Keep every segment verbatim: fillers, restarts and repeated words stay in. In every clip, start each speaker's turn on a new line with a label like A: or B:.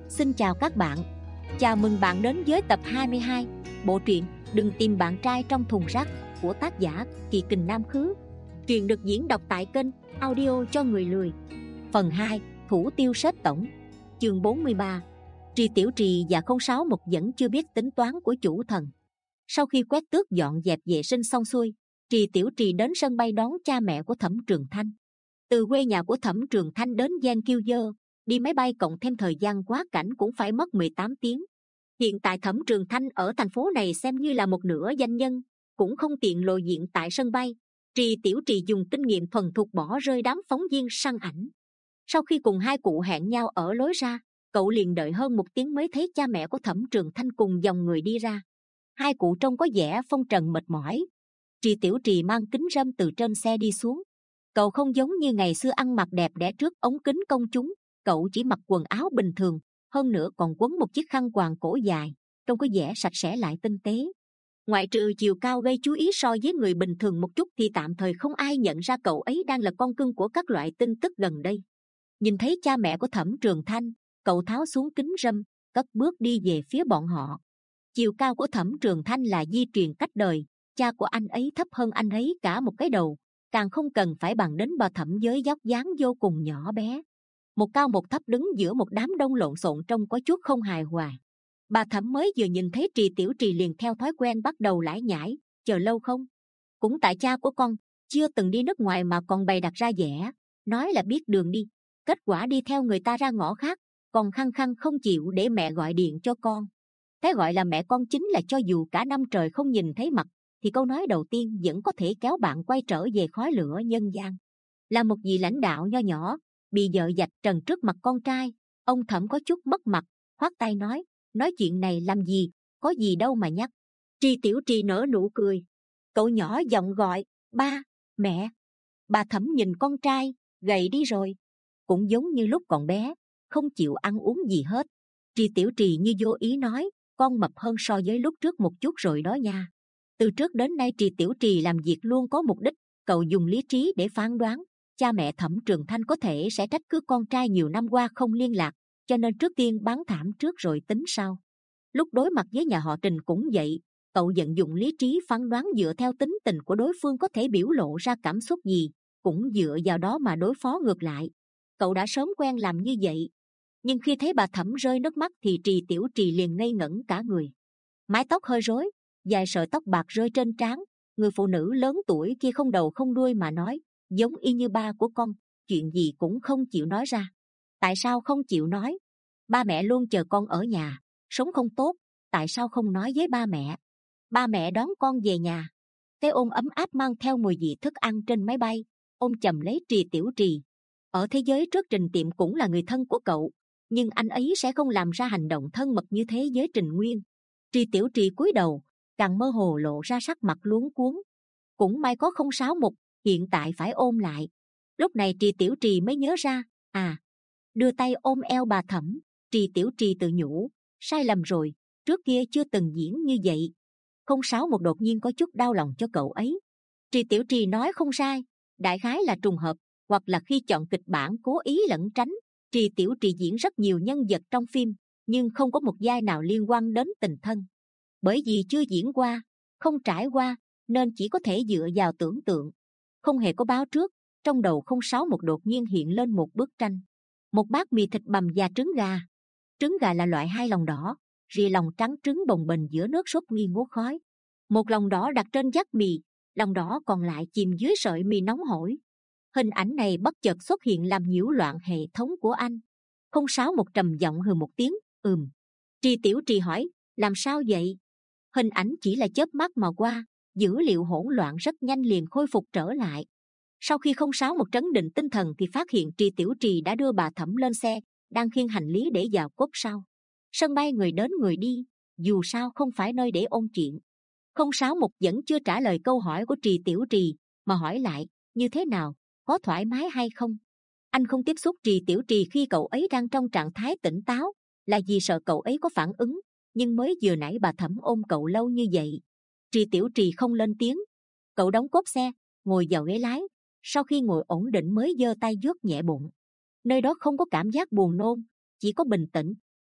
A: Xin chào các bạn. Chào mừng bạn đến với tập hai mươi hai bộ truyện Đừng tìm bạn trai trong thùng rác của tác giả Kỳ Kình Nam Khứ. Truyện được diễn đọc tại kênh Audio cho người lười. Phần hai, Thủ tiêu sếp tổng. Chương bốn mươi ba. Trì Tiểu Trì và không sáu một vẫn chưa biết tính toán của chủ thần. Sau khi quét tước dọn dẹp vệ sinh xong xuôi, Trì Tiểu Trì đến sân bay đón cha mẹ của Thẩm Trường Thanh. Từ quê nhà của Thẩm Trường Thanh đến Giang Kiêu Dơ, đi máy bay cộng thêm thời gian quá cảnh cũng phải mất mười tám tiếng. Hiện tại Thẩm Trường Thanh ở thành phố này xem như là một nửa danh nhân, cũng không tiện lộ diện tại sân bay. Trì Tiểu Trì dùng kinh nghiệm thuần thục bỏ rơi đám phóng viên săn ảnh. Sau khi cùng hai cụ hẹn nhau ở lối ra, cậu liền đợi hơn một tiếng mới thấy cha mẹ của Thẩm Trường Thanh cùng dòng người đi ra. Hai cụ trông có vẻ phong trần mệt mỏi. Trì Tiểu Trì mang kính râm từ trên xe đi xuống. Cậu không giống như ngày xưa ăn mặc đẹp đẽ trước ống kính công chúng. Cậu chỉ mặc quần áo bình thường, hơn nữa còn quấn một chiếc khăn quàng cổ dài, trông có vẻ sạch sẽ lại tinh tế. Ngoại trừ chiều cao gây chú ý so với người bình thường một chút thì tạm thời không ai nhận ra cậu ấy đang là con cưng của các loại tin tức gần đây. Nhìn thấy cha mẹ của Thẩm Trường Thanh, cậu tháo xuống kính râm, cất bước đi về phía bọn họ. Chiều cao của Thẩm Trường Thanh là di truyền cách đời, cha của anh ấy thấp hơn anh ấy cả một cái đầu, càng không cần phải bằng đến bà Thẩm với dốc dáng vô cùng nhỏ bé. Một cao một thấp đứng giữa một đám đông lộn xộn trông có chút không hài hòa. Bà Thẩm mới vừa nhìn thấy Trì Tiểu Trì liền theo thói quen bắt đầu lải nhải, chờ lâu không? Cũng tại cha của con chưa từng đi nước ngoài mà còn bày đặt ra vẻ, nói là biết đường đi, kết quả đi theo người ta ra ngõ khác, còn khăng khăng không chịu để mẹ gọi điện cho con. Cái gọi là mẹ con chính là cho dù cả năm trời không nhìn thấy mặt, thì câu nói đầu tiên vẫn có thể kéo bạn quay trở về khói lửa nhân gian. Là một vị lãnh đạo nho nhỏ, bị vợ vạch trần trước mặt con trai, ông Thẩm có chút mất mặt, khoát tay nói, nói chuyện này làm gì, có gì đâu mà nhắc. Trì Tiểu Trì nở nụ cười. Cậu nhỏ giọng gọi, ba, mẹ. Bà Thẩm nhìn con trai, gầy đi rồi, cũng giống như lúc còn bé, không chịu ăn uống gì hết. Trì Tiểu Trì như vô ý nói, con mập hơn so với lúc trước một chút rồi đó nha. Từ trước đến nay Trì Tiểu Trì làm việc luôn có mục đích, cậu dùng lý trí để phán đoán. Cha mẹ Thẩm Trường Thanh có thể sẽ trách cứ con trai nhiều năm qua không liên lạc, cho nên trước tiên bán thảm trước rồi tính sau. Lúc đối mặt với nhà họ Trình cũng vậy, cậu vận dụng lý trí phán đoán dựa theo tính tình của đối phương có thể biểu lộ ra cảm xúc gì, cũng dựa vào đó mà đối phó ngược lại. Cậu đã sớm quen làm như vậy. Nhưng khi thấy bà Thẩm rơi nước mắt thì Trì Tiểu Trì liền ngây ngẩn cả người. Mái tóc hơi rối, vài sợi tóc bạc rơi trên trán, người phụ nữ lớn tuổi kia không đầu không đuôi mà nói, giống y như ba của con, chuyện gì cũng không chịu nói ra. Tại sao không chịu nói? Ba mẹ luôn chờ con ở nhà, sống không tốt, tại sao không nói với ba mẹ? Ba mẹ đón con về nhà. Cái ôm ấm áp mang theo mùi vị thức ăn trên máy bay, ôm chầm lấy Trì Tiểu Trì. Ở thế giới trước Trình Tiệm cũng là người thân của cậu, nhưng anh ấy sẽ không làm ra hành động thân mật như thế với Trình Nguyên. Trì Tiểu Trì cúi đầu, càng mơ hồ lộ ra sắc mặt luống cuống. Cũng may có không sáu một, hiện tại phải ôm lại. Lúc này Trì Tiểu Trì mới nhớ ra, à, đưa tay ôm eo bà Thẩm. Trì Tiểu Trì tự nhủ, sai lầm rồi, trước kia chưa từng diễn như vậy. Không sáu một đột nhiên có chút đau lòng cho cậu ấy. Trì Tiểu Trì nói không sai, đại khái là trùng hợp, hoặc là khi chọn kịch bản cố ý lẩn tránh. Trì Tiểu Trì diễn rất nhiều nhân vật trong phim, nhưng không có một vai nào liên quan đến tình thân. Bởi vì chưa diễn qua, không trải qua, nên chỉ có thể dựa vào tưởng tượng. Không hề có báo trước, trong đầu không sáu một đột nhiên hiện lên một bức tranh. Một bát mì thịt bằm và trứng gà. Trứng gà là loại hai lòng đỏ, rìa lòng trắng trứng bồng bềnh giữa nước sốt nghi ngút khói. Một lòng đỏ đặt trên vắt mì, lòng đỏ còn lại chìm dưới sợi mì nóng hổi. Hình ảnh này bất chợt xuất hiện làm nhiễu loạn hệ thống của anh. Không sáu một trầm giọng hừ một tiếng, ừm. Trì Tiểu Trì hỏi, làm sao vậy? Hình ảnh chỉ là chớp mắt mà qua, dữ liệu hỗn loạn rất nhanh liền khôi phục trở lại. Sau khi không sáu một trấn định tinh thần thì phát hiện Trì Tiểu Trì đã đưa bà Thẩm lên xe, đang khiêng hành lý để vào cốp sau. Sân bay người đến người đi, dù sao không phải nơi để ôn chuyện. Không sáu một vẫn chưa trả lời câu hỏi của Trì Tiểu Trì, mà hỏi lại, như thế nào, có thoải mái hay không? Anh không tiếp xúc Trì Tiểu Trì khi cậu ấy đang trong trạng thái tỉnh táo, là vì sợ cậu ấy có phản ứng, nhưng mới vừa nãy bà Thẩm ôm cậu lâu như vậy. Trì Tiểu Trì không lên tiếng. Cậu đóng cốp xe, ngồi vào ghế lái, sau khi ngồi ổn định mới giơ tay vuốt nhẹ bụng. Nơi đó không có cảm giác buồn nôn, chỉ có bình tĩnh,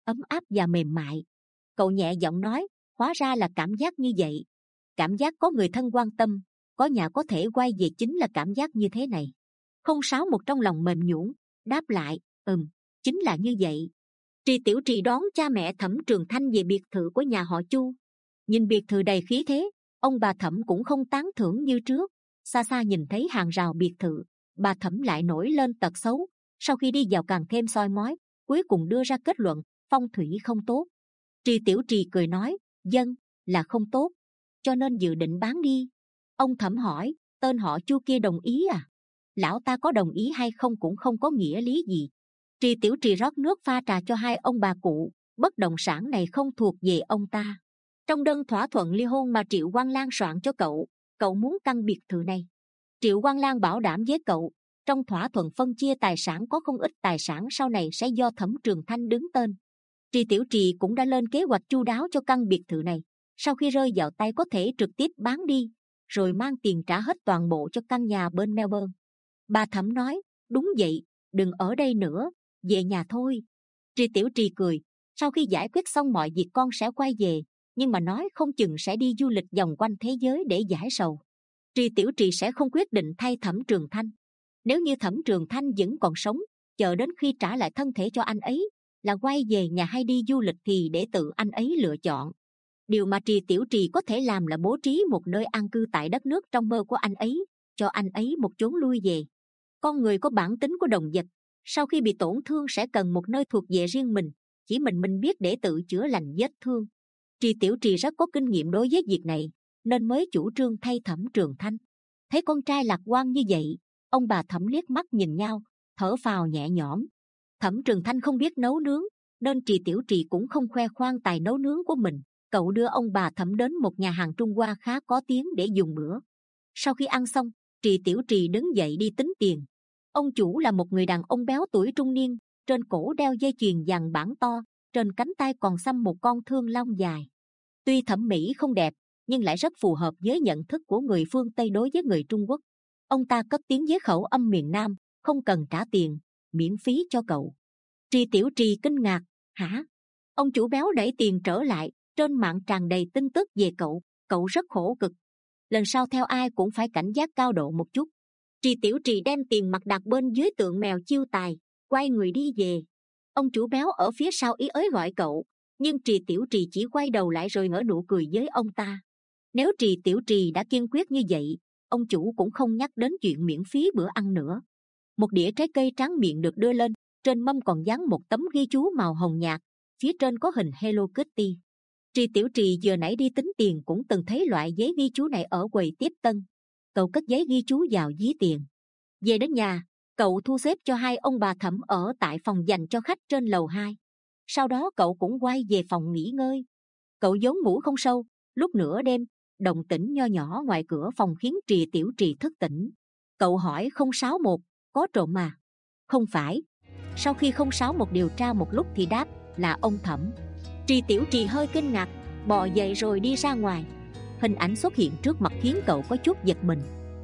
A: ấm áp và mềm mại. Cậu nhẹ giọng nói, hóa ra là cảm giác như vậy. Cảm giác có người thân quan tâm, có nhà có thể quay về chính là cảm giác như thế này. Không sáu một trong lòng mềm nhũn, đáp lại, ừm, chính là như vậy. Trì Tiểu Trì đón cha mẹ Thẩm Trường Thanh về biệt thự của nhà họ Chu. Nhìn biệt thự đầy khí thế, ông bà Thẩm cũng không tán thưởng như trước. Xa xa nhìn thấy hàng rào biệt thự, bà Thẩm lại nổi lên tật xấu. Sau khi đi vào càng thêm soi mói, cuối cùng đưa ra kết luận, phong thủy không tốt. Trì Tiểu Trì cười nói, dân là không tốt, cho nên dự định bán đi. Ông Thẩm hỏi, tên họ Chu kia đồng ý à? Lão ta có đồng ý hay không cũng không có nghĩa lý gì. Trì Tiểu Trì rót nước pha trà cho hai ông bà cụ. Bất động sản này không thuộc về ông ta. Trong đơn thỏa thuận ly hôn mà Triệu Quang Lan soạn cho cậu, cậu muốn căn biệt thự này. Triệu Quang Lan bảo đảm với cậu, trong thỏa thuận phân chia tài sản có không ít tài sản sau này sẽ do Thẩm Trường Thanh đứng tên. Trì Tiểu Trì cũng đã lên kế hoạch chu đáo cho căn biệt thự này. Sau khi rơi vào tay có thể trực tiếp bán đi, rồi mang tiền trả hết toàn bộ cho căn nhà bên Melbourne. Bà Thẩm nói, đúng vậy, đừng ở đây nữa, về nhà thôi. Trì Tiểu Trì cười, sau khi giải quyết xong mọi việc con sẽ quay về, nhưng mà nói không chừng sẽ đi du lịch vòng quanh thế giới để giải sầu. Trì Tiểu Trì sẽ không quyết định thay Thẩm Trường Thanh. Nếu như Thẩm Trường Thanh vẫn còn sống, chờ đến khi trả lại thân thể cho anh ấy, là quay về nhà hay đi du lịch thì để tự anh ấy lựa chọn. Điều mà Trì Tiểu Trì có thể làm là bố trí một nơi an cư tại đất nước trong mơ của anh ấy, cho anh ấy một chốn lui về. Con người có bản tính của động vật, sau khi bị tổn thương sẽ cần một nơi thuộc về riêng mình, chỉ mình mình biết để tự chữa lành vết thương. Trì Tiểu Trì rất có kinh nghiệm đối với việc này, nên mới chủ trương thay Thẩm Trường Thanh. Thấy con trai lạc quan như vậy, ông bà Thẩm liếc mắt nhìn nhau, thở phào nhẹ nhõm. Thẩm Trường Thanh không biết nấu nướng, nên Trì Tiểu Trì cũng không khoe khoang tài nấu nướng của mình. Cậu đưa ông bà Thẩm đến một nhà hàng Trung Hoa khá có tiếng để dùng bữa. Sau khi ăn xong, Trì Tiểu Trì đứng dậy đi tính tiền. Ông chủ là một người đàn ông béo tuổi trung niên, trên cổ đeo dây chuyền vàng bản to, trên cánh tay còn xăm một con thương long dài. Tuy thẩm mỹ không đẹp, nhưng lại rất phù hợp với nhận thức của người phương Tây đối với người Trung Quốc. Ông ta cất tiếng với khẩu âm miền Nam, không cần trả tiền, miễn phí cho cậu. Trì Tiểu Trì kinh ngạc, hả? Ông chủ béo đẩy tiền trở lại, trên mạng tràn đầy tin tức về cậu, cậu rất khổ cực. Lần sau theo ai cũng phải cảnh giác cao độ một chút. Trì Tiểu Trì đem tiền mặt đặt bên dưới tượng mèo chiêu tài, quay người đi về. Ông chủ béo ở phía sau ý ới gọi cậu, nhưng Trì Tiểu Trì chỉ quay đầu lại rồi nở nụ cười với ông ta. Nếu Trì Tiểu Trì đã kiên quyết như vậy, ông chủ cũng không nhắc đến chuyện miễn phí bữa ăn nữa. Một đĩa trái cây tráng miệng được đưa lên, trên mâm còn dán một tấm ghi chú màu hồng nhạt, phía trên có hình Hello Kitty. Trì Tiểu Trì vừa nãy đi tính tiền cũng từng thấy loại giấy ghi chú này ở quầy tiếp tân. Cậu cất giấy ghi chú vào ví tiền. Về đến nhà, cậu thu xếp cho hai ông bà Thẩm ở tại phòng dành cho khách trên lầu hai. Sau đó cậu cũng quay về phòng nghỉ ngơi. Cậu vốn ngủ không sâu, lúc nửa đêm, động tĩnh nho nhỏ ngoài cửa phòng khiến Trì Tiểu Trì thức tỉnh. Cậu hỏi không sáu một, có trộm mà? Không phải. Sau khi không sáu một điều tra một lúc thì đáp là ông Thẩm. Trì Tiểu Trì hơi kinh ngạc, bò dậy rồi đi ra ngoài. Hình ảnh xuất hiện trước mặt khiến cậu có chút giật mình.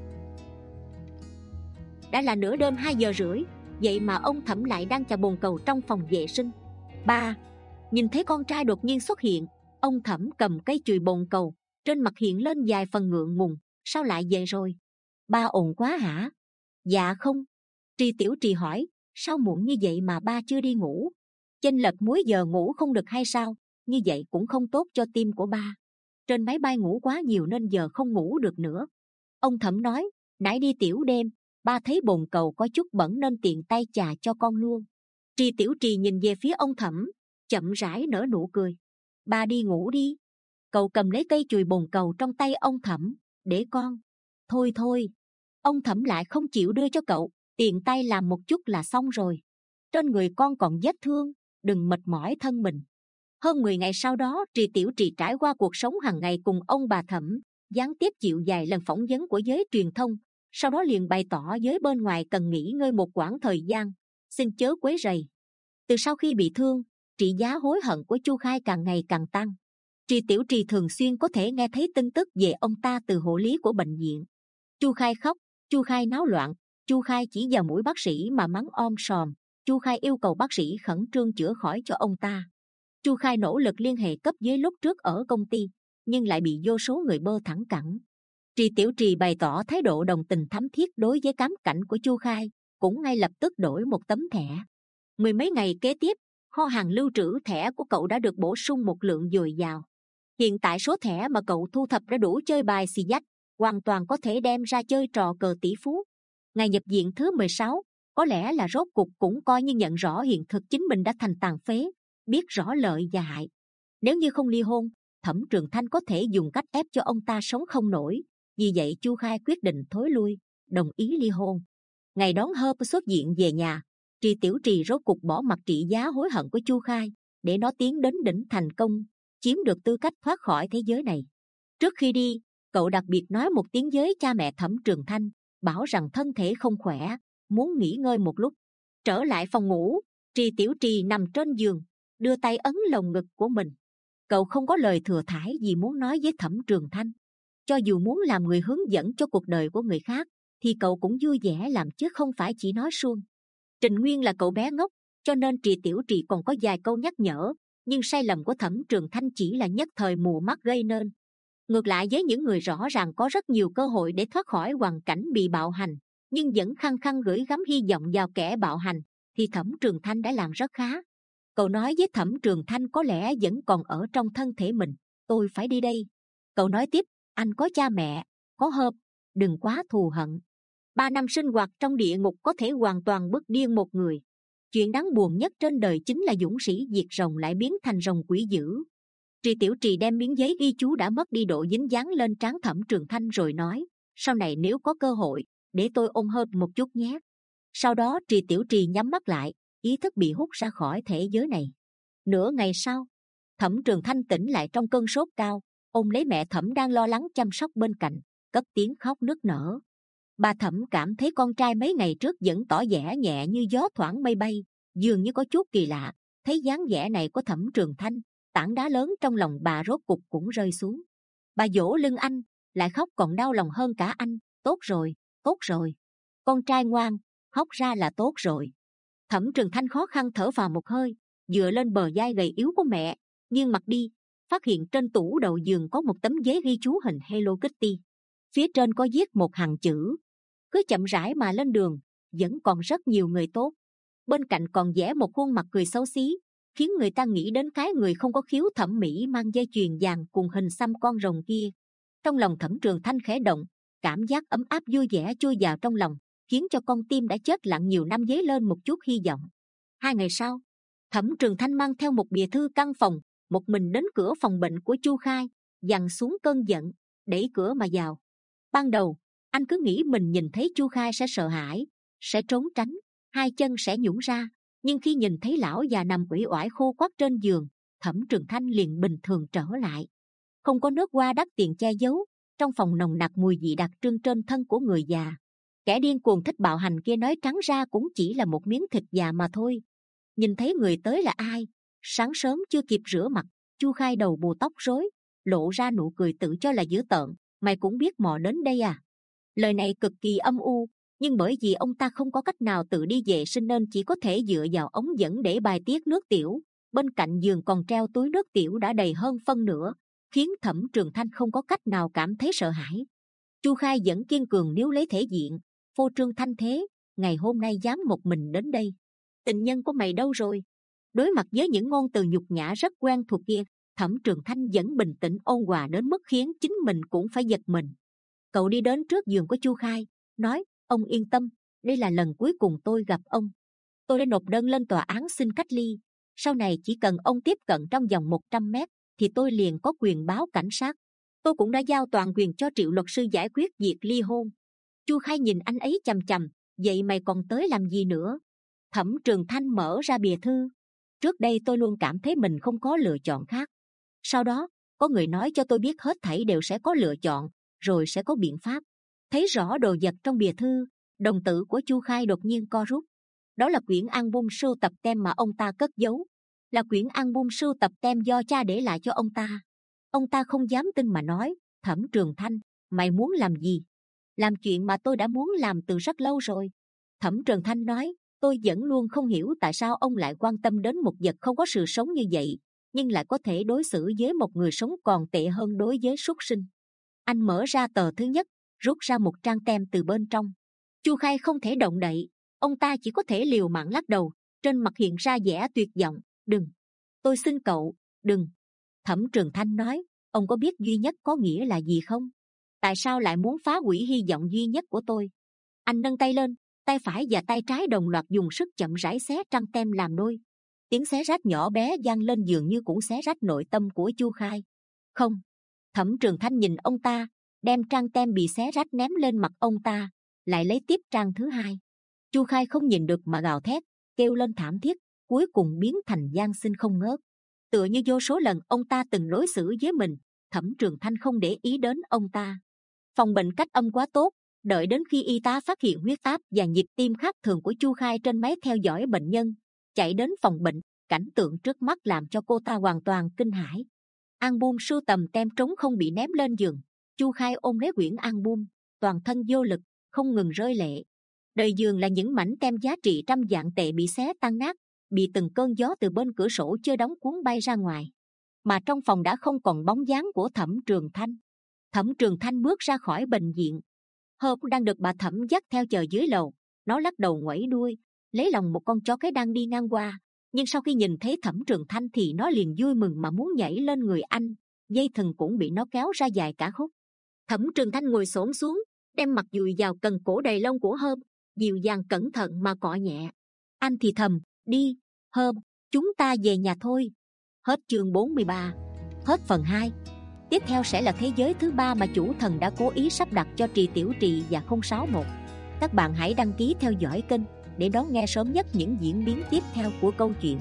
A: Đã là nửa đêm hai giờ rưỡi, vậy mà ông Thẩm lại đang chà bồn cầu trong phòng vệ sinh. Ba, nhìn thấy con trai đột nhiên xuất hiện, ông Thẩm cầm cây chùy bồn cầu, trên mặt hiện lên vài phần ngượng ngùng. Sao lại về rồi? Ba ồn quá hả? Dạ không. Trì Tiểu Trì hỏi, sao muộn như vậy mà ba chưa đi ngủ? Chênh lệch múi giờ ngủ không được hay sao? Như vậy cũng không tốt cho tim của ba. Trên máy bay ngủ quá nhiều nên giờ không ngủ được nữa. Ông Thẩm nói, nãy đi tiểu đêm, ba thấy bồn cầu có chút bẩn nên tiện tay chà cho con luôn. Trì Tiểu Trì nhìn về phía ông Thẩm, chậm rãi nở nụ cười. Ba đi ngủ đi. Cậu cầm lấy cây chùy bồn cầu trong tay ông Thẩm, để con. Thôi thôi. Ông Thẩm lại không chịu đưa cho cậu, tiện tay làm một chút là xong rồi. Trên người con còn vết thương, đừng mệt mỏi thân mình. Hơn mười ngày sau đó, Trì Tiểu Trì trải qua cuộc sống hàng ngày cùng ông bà Thẩm, gián tiếp chịu vài lần phỏng vấn của giới truyền thông, sau đó liền bày tỏ giới bên ngoài cần nghỉ ngơi một quãng thời gian, xin chớ quấy rầy. Từ sau khi bị thương, trị giá hối hận của Chu Khai càng ngày càng tăng. Trì Tiểu Trì thường xuyên có thể nghe thấy tin tức về ông ta từ hộ lý của bệnh viện. Chu Khai khóc, Chu Khai náo loạn, Chu Khai chỉ vào mũi bác sĩ mà mắng om sòm. Chu Khai yêu cầu bác sĩ khẩn trương chữa khỏi cho ông ta. Chu Khai nỗ lực liên hệ cấp dưới lúc trước ở công ty, nhưng lại bị vô số người bơ thẳng cẳng. Trì Tiểu Trì bày tỏ thái độ đồng tình thắm thiết đối với cám cảnh của Chu Khai, cũng ngay lập tức đổi một tấm thẻ. Mười mấy ngày kế tiếp, kho hàng lưu trữ thẻ của cậu đã được bổ sung một lượng dồi dào. Hiện tại số thẻ mà cậu thu thập đã đủ chơi bài xì dách, hoàn toàn có thể đem ra chơi trò cờ tỷ phú. Ngày nhập viện thứ mười sáu, có lẽ là rốt cục cũng coi như nhận rõ hiện thực chính mình đã thành tàn phế, biết rõ lợi và hại. Nếu như không ly hôn, Thẩm Trường Thanh có thể dùng cách ép cho ông ta sống không nổi. Vì vậy Chu Khai quyết định thối lui, đồng ý ly hôn. Ngày đón Herb xuất viện về nhà, Trì Tiểu Trì rốt cục bỏ mặc trị giá hối hận của Chu Khai, để nó tiến đến đỉnh thành công, chiếm được tư cách thoát khỏi thế giới này. Trước khi đi, cậu đặc biệt nói một tiếng với cha mẹ Thẩm Trường Thanh, bảo rằng thân thể không khỏe, muốn nghỉ ngơi một lúc. Trở lại phòng ngủ, Trì Tiểu Trì nằm trên giường, đưa tay ấn lồng ngực của mình. Cậu không có lời thừa thãi gì muốn nói với Thẩm Trường Thanh. Cho dù muốn làm người hướng dẫn cho cuộc đời của người khác, thì cậu cũng vui vẻ làm chứ không phải chỉ nói suông. Trình Nguyên là cậu bé ngốc, cho nên Trì Tiểu Trì còn có vài câu nhắc nhở, nhưng sai lầm của Thẩm Trường Thanh chỉ là nhất thời mù mắt gây nên. Ngược lại với những người rõ ràng có rất nhiều cơ hội để thoát khỏi hoàn cảnh bị bạo hành, nhưng vẫn khăng khăng gửi gắm hy vọng vào kẻ bạo hành, thì Thẩm Trường Thanh đã làm rất khá. Cậu nói với Thẩm Trường Thanh có lẽ vẫn còn ở trong thân thể mình. Tôi phải đi đây. Cậu nói tiếp, anh có cha mẹ, có Herb, đừng quá thù hận. Ba năm sinh hoạt trong địa ngục có thể hoàn toàn bức điên một người. Chuyện đáng buồn nhất trên đời chính là dũng sĩ diệt rồng lại biến thành rồng quỷ dữ. Trì Tiểu Trì đem miếng giấy ghi chú đã mất đi độ dính dáng lên trán Thẩm Trường Thanh rồi nói, sau này nếu có cơ hội, để tôi ôm Herb một chút nhé. Sau đó Trì Tiểu Trì nhắm mắt lại, ý thức bị hút ra khỏi thể giới này. Nửa ngày sau, Thẩm Trường Thanh tỉnh lại trong cơn sốt cao, ôm lấy mẹ Thẩm đang lo lắng chăm sóc bên cạnh, cất tiếng khóc nức nở. Bà Thẩm cảm thấy con trai mấy ngày trước vẫn tỏ vẻ nhẹ như gió thoảng mây bay, dường như có chút kỳ lạ. Thấy dáng vẻ này của Thẩm Trường Thanh, tảng đá lớn trong lòng bà rốt cục cũng rơi xuống. Bà vỗ lưng anh, lại khóc còn đau lòng hơn cả anh. Tốt rồi, tốt rồi, con trai ngoan, khóc ra là tốt rồi. Thẩm Trường Thanh khó khăn thở vào một hơi, dựa lên bờ vai gầy yếu của mẹ, nghiêng mặt đi, phát hiện trên tủ đầu giường có một tấm giấy ghi chú hình Hello Kitty. Phía trên có viết một hàng chữ: cứ chậm rãi mà lên đường, vẫn còn rất nhiều người tốt. Bên cạnh còn vẽ một khuôn mặt cười xấu xí, khiến người ta nghĩ đến cái người không có khiếu thẩm mỹ mang dây chuyền vàng cùng hình xăm con rồng kia. Trong lòng Thẩm Trường Thanh khẽ động, cảm giác ấm áp vui vẻ chui vào trong lòng, khiến cho con tim đã chết lặng nhiều năm dấy lên một chút hy vọng. Hai ngày sau, Thẩm Trường Thanh mang theo một bìa thư căn phòng, một mình đến cửa phòng bệnh của Chu Khai, dằn xuống cơn giận, đẩy cửa mà vào. Ban đầu, anh cứ nghĩ mình nhìn thấy Chu Khai sẽ sợ hãi, sẽ trốn tránh, hai chân sẽ nhũn ra. Nhưng khi nhìn thấy lão già nằm uể oải khô quắt trên giường, Thẩm Trường Thanh liền bình thường trở lại. Không có nước hoa đắt tiền che giấu, trong phòng nồng nặc mùi vị đặc trưng trên thân của người già. Kẻ điên cuồng thích bạo hành kia nói trắng ra cũng chỉ là một miếng thịt già mà thôi. Nhìn thấy người tới là ai, sáng sớm chưa kịp rửa mặt, Chu Khai đầu bù tóc rối, lộ ra nụ cười tự cho là dữ tợn. Mày cũng biết mò đến đây à? Lời này cực kỳ âm u, nhưng bởi vì ông ta không có cách nào tự đi vệ sinh nên chỉ có thể dựa vào ống dẫn để bài tiết nước tiểu. Bên cạnh giường còn treo túi nước tiểu đã đầy hơn phân nửa, khiến Thẩm Trường Thanh không có cách nào cảm thấy sợ hãi. Chu Khai vẫn kiên cường níu lấy thể diện, phô trương thanh thế. Ngày hôm nay dám một mình đến đây, tình nhân của mày đâu rồi? Đối mặt với những ngôn từ nhục nhã rất quen thuộc kia, Thẩm Trường Thanh vẫn bình tĩnh ôn hòa đến mức khiến chính mình cũng phải giật mình. Cậu đi đến trước giường của Chu Khai, nói: ông yên tâm, đây là lần cuối cùng tôi gặp ông. Tôi đã nộp đơn lên tòa án xin cách ly. Sau này chỉ cần ông tiếp cận trong vòng một trăm mét, thì tôi liền có quyền báo cảnh sát. Tôi cũng đã giao toàn quyền cho Triệu luật sư giải quyết việc ly hôn. Chu Khai nhìn anh ấy chằm chằm. Vậy mày còn tới làm gì nữa? Thẩm Trường Thanh mở ra bìa thư. Trước đây tôi luôn cảm thấy mình không có lựa chọn khác. Sau đó, có người nói cho tôi biết hết thảy đều sẽ có lựa chọn, rồi sẽ có biện pháp. Thấy rõ đồ vật trong bìa thư, đồng tử của Chu Khai đột nhiên co rút. Đó là quyển album sưu tập tem mà ông ta cất giấu, là quyển album sưu tập tem do cha để lại cho ông ta. Ông ta không dám tin mà nói: Thẩm Trường Thanh, mày muốn làm gì? Làm chuyện mà tôi đã muốn làm từ rất lâu rồi. Thẩm Trường Thanh nói: tôi vẫn luôn không hiểu tại sao ông lại quan tâm đến một vật không có sự sống như vậy. nhưng lại có thể đối xử với một người sống còn tệ hơn đối với súc sinh. Anh mở ra tờ thứ nhất, rút ra một trang tem từ bên trong. Chu Khai không thể động đậy, ông ta chỉ có thể liều mạng lắc đầu, trên mặt hiện ra vẻ tuyệt vọng. Đừng, tôi xin cậu, đừng. Thẩm Trường Thanh nói, ông có biết duy nhất có nghĩa là gì không? Tại sao lại muốn phá hủy hy vọng duy nhất của tôi? Anh nâng tay lên, tay phải và tay trái đồng loạt dùng sức chậm rãi xé trang tem làm đôi. Tiếng xé rách nhỏ bé vang lên dường như cũng xé rách nội tâm của Chu Khai. Không. Thẩm Trường Thanh nhìn ông ta, đem trang tem bị xé rách ném lên mặt ông ta, lại lấy tiếp trang thứ hai. Chu Khai không nhìn được mà gào thét, kêu lên thảm thiết, cuối cùng biến thành van xin không ngớt. Tựa như vô số lần ông ta từng đối xử với mình, Thẩm Trường Thanh không để ý đến ông ta. Phòng bệnh cách âm quá tốt, đợi đến khi y tá phát hiện huyết áp và nhịp tim khác thường của Chu Khai trên máy theo dõi bệnh nhân, chạy đến phòng bệnh, cảnh tượng trước mắt làm cho cô ta hoàn toàn kinh hãi. Album sưu tầm tem trống không bị ném lên giường. Chu Khai ôm lấy quyển album, toàn thân vô lực, không ngừng rơi lệ. Đời giường là những mảnh tem giá trị trăm vạn tệ bị xé tan nát, bị từng cơn gió từ bên cửa sổ chưa đóng cuốn bay ra ngoài. Mà trong phòng đã không còn bóng dáng của Thẩm Trường Thanh. Thẩm Trường Thanh bước ra khỏi bệnh viện. Hộp đang được bà Thẩm dắt theo chờ dưới lầu. Nó lắc đầu ngoẩy đuôi, lấy lòng một con chó cái đang đi ngang qua. Nhưng sau khi nhìn thấy Thẩm Trường Thanh thì nó liền vui mừng mà muốn nhảy lên người anh. Dây thừng cũng bị nó kéo ra dài cả khúc. Thẩm Trường Thanh ngồi xổm xuống, đem mặt dùi vào cần cổ đầy lông của Hơm, dịu dàng cẩn thận mà cọ nhẹ. Anh thì thầm, đi, Hơm, chúng ta về nhà thôi. Hết chương bốn mươi ba. Hết phần hai. Tiếp theo sẽ là thế giới thứ ba mà chủ thần đã cố ý sắp đặt cho Trì Tiểu Trì và không sáu một. Các bạn hãy đăng ký theo dõi kênh để đón nghe sớm nhất những diễn biến tiếp theo của câu chuyện.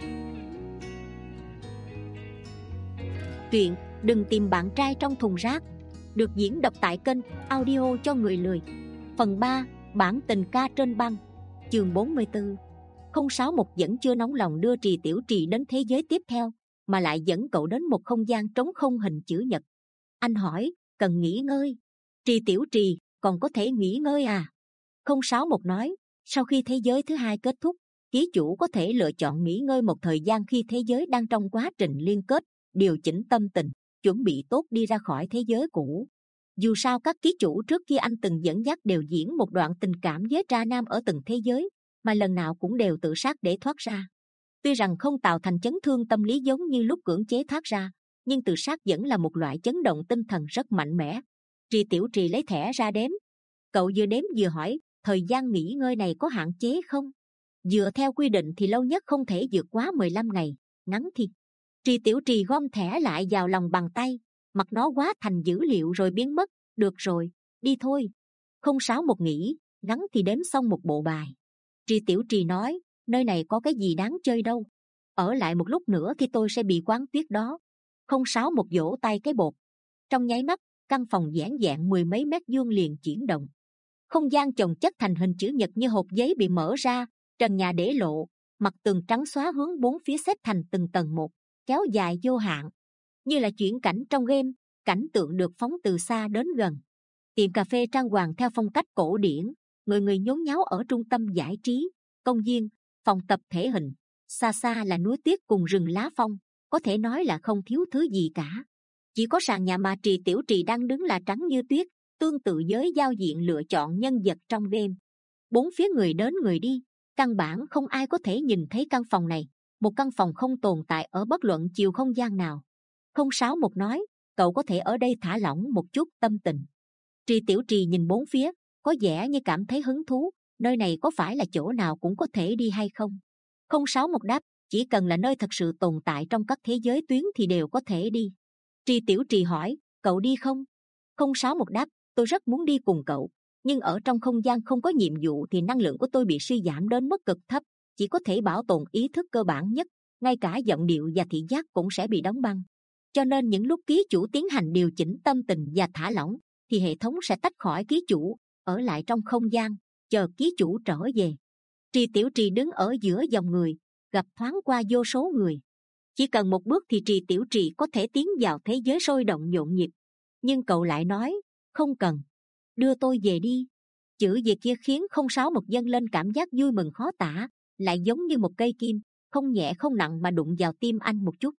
A: Truyện Đừng Tìm Bạn Trai Trong Thùng Rác được diễn đọc tại kênh Audio Cho Người Lười. Phần ba, Bản Tình Ca Trên Băng. Chương bốn mươi tư. không sáu một vẫn chưa nóng lòng đưa Trì Tiểu Trì đến thế giới tiếp theo, mà lại dẫn cậu đến một không gian trống không hình chữ nhật. Anh hỏi, cần nghỉ ngơi. Trì Tiểu Trì, còn có thể nghỉ ngơi à? không sáu một nói, sau khi thế giới thứ hai kết thúc, ký chủ có thể lựa chọn nghỉ ngơi một thời gian khi thế giới đang trong quá trình liên kết, điều chỉnh tâm tình, chuẩn bị tốt đi ra khỏi thế giới cũ. Dù sao các ký chủ trước kia anh từng dẫn dắt đều diễn một đoạn tình cảm với tra nam ở từng thế giới, mà lần nào cũng đều tự sát để thoát ra. Tuy rằng không tạo thành chấn thương tâm lý giống như lúc cưỡng chế thoát ra, nhưng tự sát vẫn là một loại chấn động tinh thần rất mạnh mẽ. Trì Tiểu Trì lấy thẻ ra đếm. Cậu vừa đếm vừa hỏi, thời gian nghỉ ngơi này có hạn chế không? Dựa theo quy định thì lâu nhất không thể vượt quá mười lăm ngày, ngắn thì. Trì Tiểu Trì gom thẻ lại vào lòng bàn tay, mặt nó hóa thành dữ liệu rồi biến mất. Được rồi, đi thôi. không sáu một nghỉ, ngắn thì đếm xong một bộ bài. Trì Tiểu Trì nói, nơi này có cái gì đáng chơi đâu. Ở lại một lúc nữa thì tôi sẽ bị quán tuyết đó. không sáu một vỗ tay cái bột. Trong nháy mắt, căn phòng giản dạng mười mấy mét vuông liền chuyển động. Không gian chồng chất thành hình chữ nhật như hộp giấy bị mở ra, trần nhà để lộ, mặt tường trắng xóa hướng bốn phía xếp thành từng tầng một, kéo dài vô hạn. Như là chuyển cảnh trong game, cảnh tượng được phóng từ xa đến gần. Tiệm cà phê trang hoàng theo phong cách cổ điển, người người nhốn nháo ở trung tâm giải trí, công viên, phòng tập thể hình. Xa xa là núi tuyết cùng rừng lá phong, có thể nói là không thiếu thứ gì cả. Chỉ có sàn nhà mà Trì Tiểu Trì đang đứng là trắng như tuyết, tương tự với giao diện lựa chọn nhân vật trong game. Bốn phía người đến người đi, căn bản không ai có thể nhìn thấy căn phòng này. Một căn phòng không tồn tại ở bất luận chiều không gian nào. không sáu một nói, cậu có thể ở đây thả lỏng một chút tâm tình. Trì Tiểu Trì nhìn bốn phía, có vẻ như cảm thấy hứng thú. Nơi này có phải là chỗ nào cũng có thể đi hay không? không sáu một đáp, chỉ cần là nơi thật sự tồn tại trong các thế giới tuyến thì đều có thể đi. Trì Tiểu Trì hỏi, cậu đi không? không sáu một đáp, tôi rất muốn đi cùng cậu, nhưng ở trong không gian không có nhiệm vụ thì năng lượng của tôi bị suy giảm đến mức cực thấp, chỉ có thể bảo tồn ý thức cơ bản nhất, ngay cả giọng điệu và thị giác cũng sẽ bị đóng băng. Cho nên những lúc ký chủ tiến hành điều chỉnh tâm tình và thả lỏng, thì hệ thống sẽ tách khỏi ký chủ, ở lại trong không gian, chờ ký chủ trở về. Trì Tiểu Trì đứng ở giữa dòng người, gặp thoáng qua vô số người. Chỉ cần một bước thì Trì Tiểu Trì có thể tiến vào thế giới sôi động nhộn nhịp. Nhưng cậu lại nói, không cần, đưa tôi về đi. Chữ về kia khiến không sáu một dâng lên cảm giác vui mừng khó tả, lại giống như một cây kim, không nhẹ không nặng mà đụng vào tim anh một chút.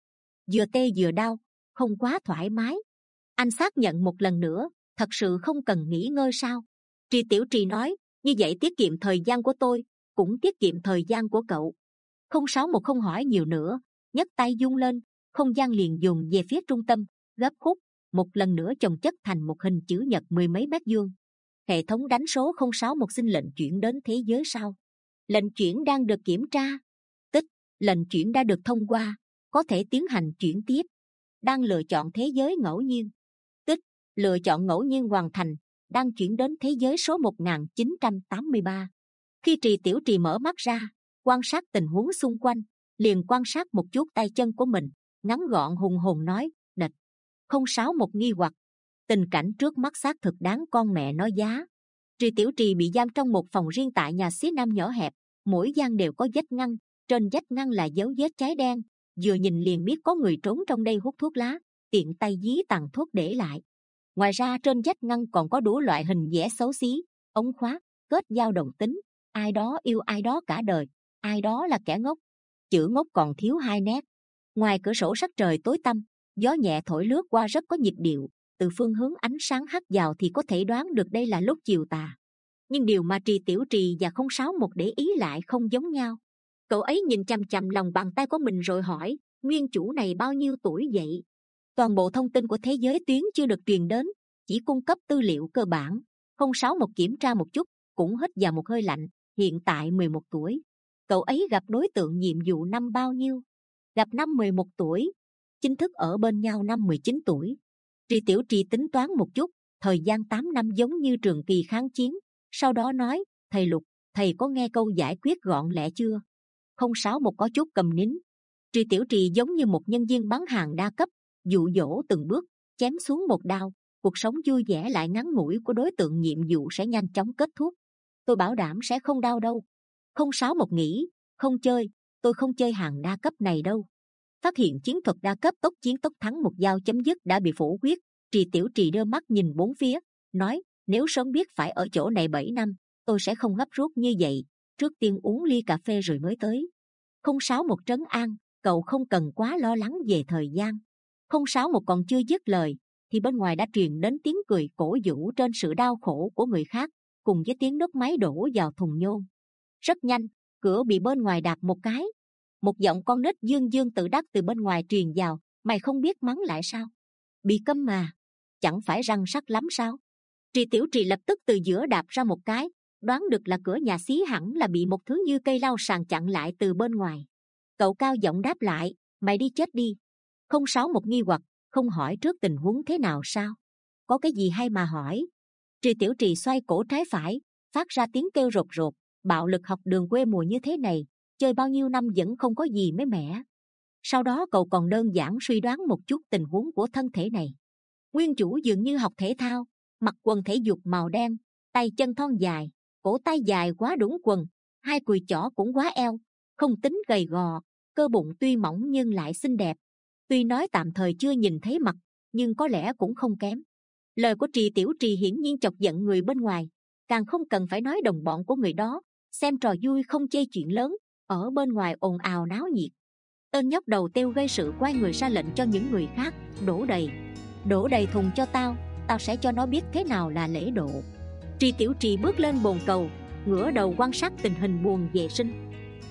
A: vừa tê vừa đau, không quá thoải mái. Anh xác nhận một lần nữa, thật sự không cần nghỉ ngơi sao? Trì Tiểu Trì nói, như vậy tiết kiệm thời gian của tôi, cũng tiết kiệm thời gian của cậu. Không sáu một không hỏi nhiều nữa, nhấc tay vung lên, không gian liền dồn về phía trung tâm, gấp khúc, một lần nữa chồng chất thành một hình chữ nhật mười mấy mét vuông. Hệ thống đánh số không sáu một xin lệnh chuyển đến thế giới sau. Lệnh chuyển đang được kiểm tra. Tích, lệnh chuyển đã được thông qua, có thể tiến hành chuyển tiếp. Đang lựa chọn thế giới ngẫu nhiên. Tích, lựa chọn ngẫu nhiên hoàn thành, đang chuyển đến thế giới số một nghìn chín trăm tám mươi ba. Khi Trì Tiểu Trì mở mắt ra, quan sát tình huống xung quanh, liền quan sát một chút tay chân của mình, ngắn gọn hùng hồn nói, địch. Không sáu một nghi hoặc, tình cảnh trước mắt xác thực đáng con mẹ nói giá. Trì Tiểu Trì bị giam trong một phòng riêng tại nhà xí nam nhỏ hẹp, mỗi gian đều có vách ngăn, trên vách ngăn là dấu vết cháy đen, vừa nhìn liền biết có người trốn trong đây hút thuốc lá, tiện tay dí tàn thuốc để lại. Ngoài ra trên vách ngăn còn có đủ loại hình vẽ xấu xí, ống khóa, kết giao đồng tính, ai đó yêu ai đó cả đời, ai đó là kẻ ngốc. Chữ ngốc còn thiếu hai nét. Ngoài cửa sổ sắc trời tối tăm, gió nhẹ thổi lướt qua rất có nhịp điệu, từ phương hướng ánh sáng hắt vào thì có thể đoán được đây là lúc chiều tà. Nhưng điều mà Trì Tiểu Trì và không sáu một để ý lại không giống nhau. Cậu ấy nhìn chằm chằm lòng bàn tay của mình rồi hỏi, nguyên chủ này bao nhiêu tuổi vậy? Toàn bộ thông tin của thế giới tuyến chưa được truyền đến, chỉ cung cấp tư liệu cơ bản. Không sáu một kiểm tra một chút, cũng hít vào một hơi lạnh, hiện tại mười một tuổi. Cậu ấy gặp đối tượng nhiệm vụ năm bao nhiêu? Gặp năm mười một tuổi, chính thức ở bên nhau năm mười chín tuổi. Trì Tiểu Trì tính toán một chút, thời gian tám năm giống như trường kỳ kháng chiến. Sau đó nói, thầy Lục, thầy có nghe câu giải quyết gọn lẹ chưa? Không sáu một có chút cầm nín. Trì Tiểu Trì giống như một nhân viên bán hàng đa cấp, dụ dỗ từng bước, chém xuống một đao. Cuộc sống vui vẻ lại ngắn ngủi của đối tượng nhiệm vụ sẽ nhanh chóng kết thúc. Tôi bảo đảm sẽ không đau đâu. Không sáu một nghĩ, không chơi, tôi không chơi hàng đa cấp này đâu. Phát hiện chiến thuật đa cấp tốc chiến tốc thắng một dao chấm dứt đã bị phủ quyết. Trì Tiểu Trì đưa mắt nhìn bốn phía, nói, nếu sớm biết phải ở chỗ này bảy năm, tôi sẽ không gấp rút như vậy, trước tiên uống ly cà phê rồi mới tới. Không sáu một trấn an, cậu không cần quá lo lắng về thời gian. Không sáu một còn chưa dứt lời, thì bên ngoài đã truyền đến tiếng cười cổ vũ trên sự đau khổ của người khác, cùng với tiếng nước máy đổ vào thùng nhôm. Rất nhanh, cửa bị bên ngoài đạp một cái. Một giọng con nít dương dương tự đắc từ bên ngoài truyền vào, mày không biết mắng lại sao? Bị câm mà, chẳng phải răng sắc lắm sao? Trì Tiểu Trì lập tức từ giữa đạp ra một cái, đoán được là cửa nhà xí hẳn là bị một thứ như cây lau sàn chặn lại từ bên ngoài. Cậu cao giọng đáp lại, mày đi chết đi. Không sáu một nghi hoặc, không hỏi trước tình huống thế nào sao? Có cái gì hay mà hỏi? Trì Tiểu Trì xoay cổ trái phải, phát ra tiếng kêu rột rột. Bạo lực học đường quê mùa như thế này, chơi bao nhiêu năm vẫn không có gì mới mẻ. Sau đó cậu còn đơn giản suy đoán một chút tình huống của thân thể này. Nguyên chủ dường như học thể thao, mặc quần thể dục màu đen, tay chân thon dài, cổ tay dài quá đúng quần, hai cùi chỏ cũng quá eo, không tính gầy gò, cơ bụng tuy mỏng nhưng lại xinh đẹp. Tuy nói tạm thời chưa nhìn thấy mặt, nhưng có lẽ cũng không kém. Lời của Trì Tiểu Trì hiển nhiên chọc giận người bên ngoài, càng không cần phải nói đồng bọn của người đó, xem trò vui không chê chuyện lớn, ở bên ngoài ồn ào náo nhiệt. Tên nhóc đầu têu gây sự quay người ra lệnh cho những người khác, đổ đầy, đổ đầy thùng cho tao, tao sẽ cho nó biết thế nào là lễ độ. Trì Tiểu Trì bước lên bồn cầu, ngửa đầu quan sát tình hình buồng vệ sinh.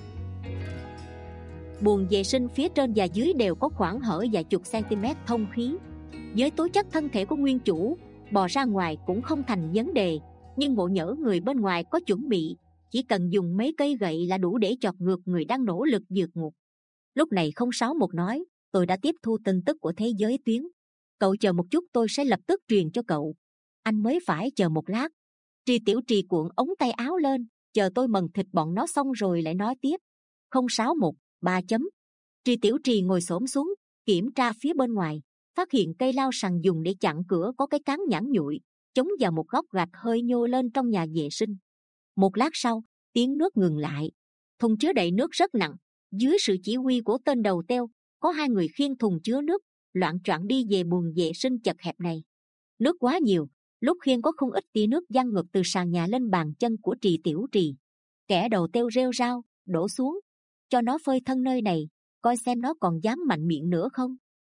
A: Buồng vệ sinh phía trên và dưới đều có khoảng hở vài chục cm thông khí. Với tố chất thân thể của nguyên chủ, bò ra ngoài cũng không thành vấn đề, nhưng ngộ nhỡ người bên ngoài có chuẩn bị, chỉ cần dùng mấy cây gậy là đủ để chọt ngược người đang nỗ lực vượt ngục. Lúc này không sáu một nói, tôi đã tiếp thu tin tức của thế giới tuyến. Cậu chờ một chút, tôi sẽ lập tức truyền cho cậu. Anh mới phải chờ một lát. Trì Tiểu Trì cuộn ống tay áo lên, chờ tôi mần thịt bọn nó xong rồi lại nói tiếp. Không sáu một, ba chấm. Trì Tiểu Trì ngồi xổm xuống, kiểm tra phía bên ngoài, phát hiện cây lao sàn dùng để chặn cửa có cái cán nhẵn nhụi, chống vào một góc gạch hơi nhô lên trong nhà vệ sinh. Một lát sau, tiếng nước ngừng lại. Thùng chứa đầy nước rất nặng. Dưới sự chỉ huy của tên đầu teo, có hai người khiêng thùng chứa nước, loạng choạng đi về buồng vệ sinh chật hẹp này. Nước quá nhiều, lúc khiêng có không ít tia nước văng ngược từ sàn nhà lên bàn chân của Trì Tiểu Trì. Kẻ đầu teo rêu rao, đổ xuống, cho nó phơi thân nơi này, coi xem nó còn dám mạnh miệng nữa không.